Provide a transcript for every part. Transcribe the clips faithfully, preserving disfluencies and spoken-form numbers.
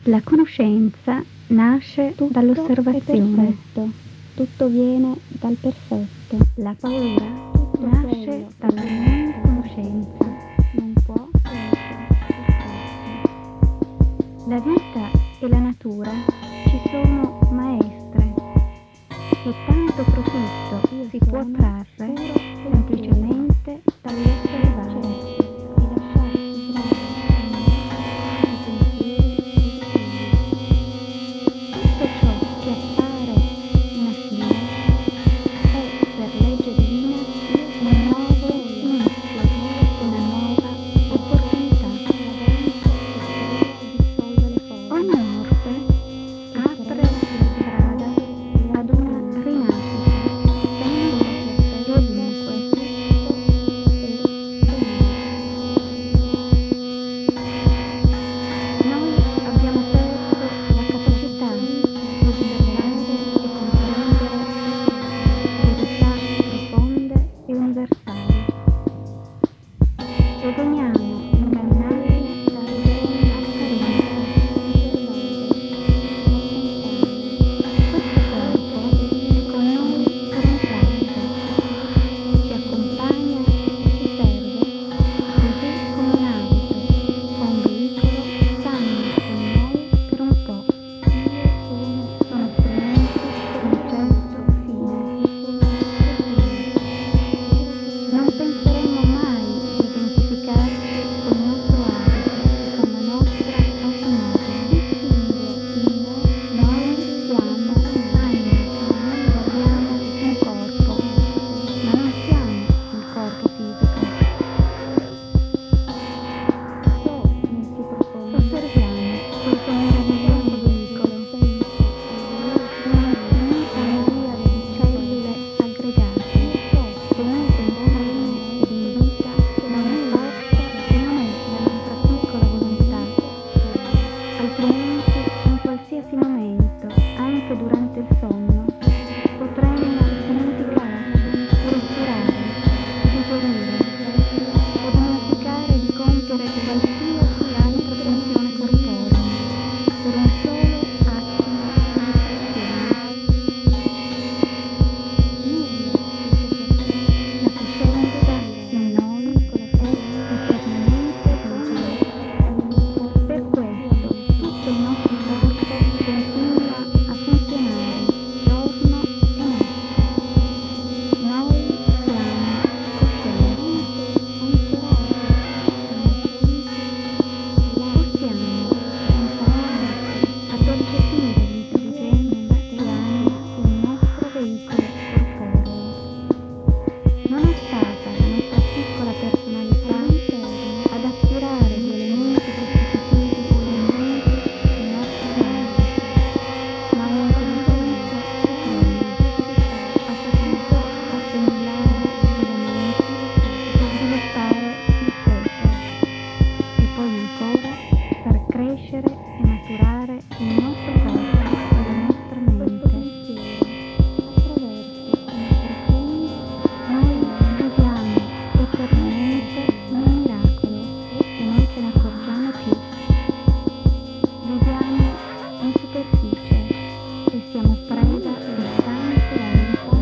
La conoscenza nasce Tutto dall'osservazione. è perfetto. Tutto viene dal perfetto. La paura Tutto nasce quello dalla che non è conoscenza. non può essere perfetto. La vita e la natura ci sono maestre. Soltanto profitto Io si può sono trarre puro semplicemente dall'osservare. di lasciarsi trarre i pensieri Tutto ciò che appare una fine è per legge divina un nuovo inizio, una nuova opportunità. Ogni morte apre strada ad una rinascita, sempre e ovunque. Noi abbiamo perso la capacità di osservare e comprendere verità profonde e universali. E veniamo ingannati da apparenze. Questo corpo è con noi per un tratto, ci accompagna e ci serve, così come un abito o un veicolo stanno con noi per un po'. Sono strumenti per un certo fine. Non penseremmo mai di identificarci con il nostro abito, con la nostra automobile. Noi siamo anima, abbiamo un corpo, ma non siamo il corpo fisico. Osserviamo questo meraviglioso veicolo, un'infinita miriade di cellule aggregate che unite in treni ed in vita da una forza che non è la nostra piccola volontà. Altrimenti, in qualsiasi momento, anche durante il sonno, potremmo dimenticarci di respirare, di dormire, o dimenticare di compiere qualsiasi altra funzione corporea, per un solo attimo di distrazione. La coscienza in noi è eternamente vigile. Per questo tutto il nostro corpo continua a funzionare giorno e notte. Noi siamo coscienti. Possiamo imparare a percepire l'intelligenza che anima il nostro veicolo corporeo. Non è stata la nostra piccola personalità ad aspirare gli elementi costitutivi dei mondi del nostro mondo, ma un'intelligenza suprema ha saputo assimilare gli elementi e sviluppare il sé, e poi ancora far crescere e maturare il nostro corpo e la nostra mente. Noi viviamo eternamente nel miracolo e non ce ne accorgiamo più. Viviamo in superficie e siamo preda di tante anime.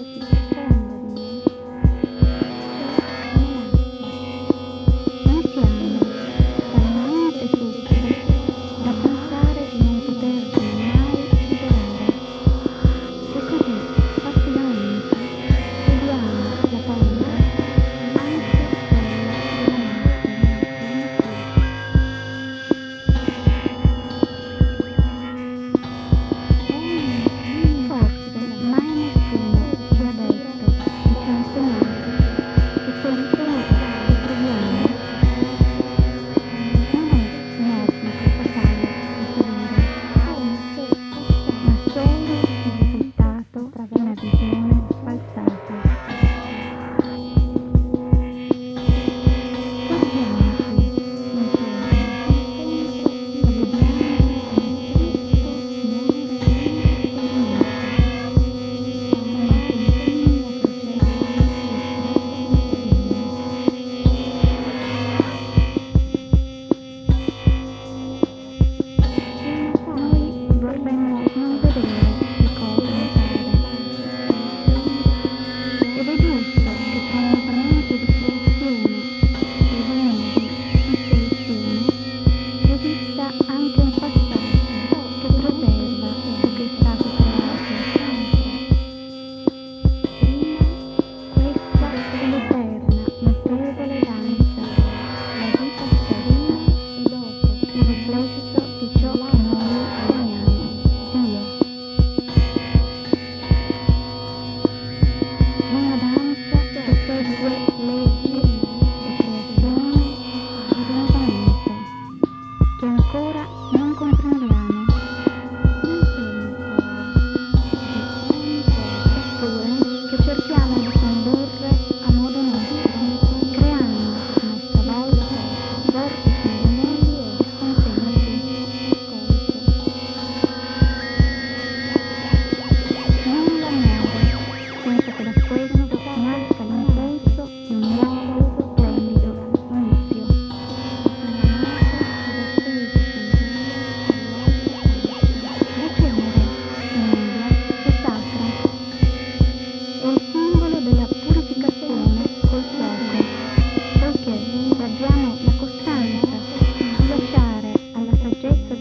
Noi siamo talmente subdoli da pensare di non poterci mai liberare. E così passivamente seguiamo la paura, anche quella della morte.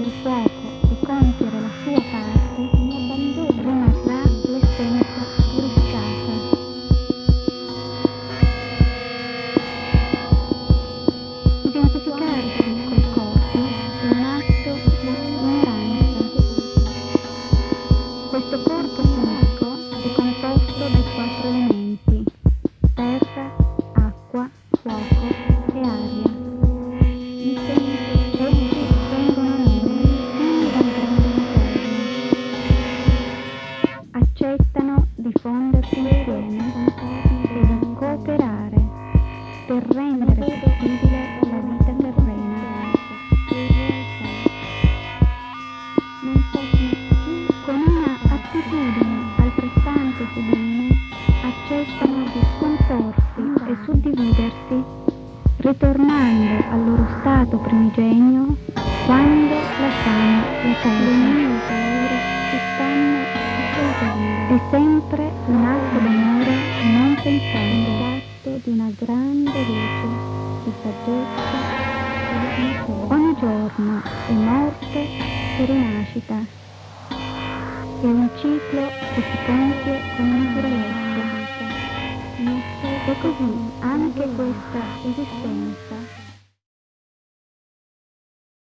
del fuoco e compiere la sua parte, rimarrà l'essenza purificata. Identificarsi col corpo è un atto di ignoranza. Questo corpo fisico è composto dai quattro elementi: terra, acqua, fuoco e aria. Essi vengono a noi fino dal grande interno. Accettano di fondersi insieme e di cooperare per rendere possibile la vita terrena. Con una attitudine altrettanto sublime accettano di scomporsi e suddividersi, ritornando al loro stato primigenio quando lasciamo la terra. Le mie paure si stanno assolutamente. È sempre un atto d'amore non pensando, atto di una grande luce di saggezza e di pensiero. Ogni giorno è morte e rinascita. È un ciclo che si compie con naturalezza. E così anche questa esistenza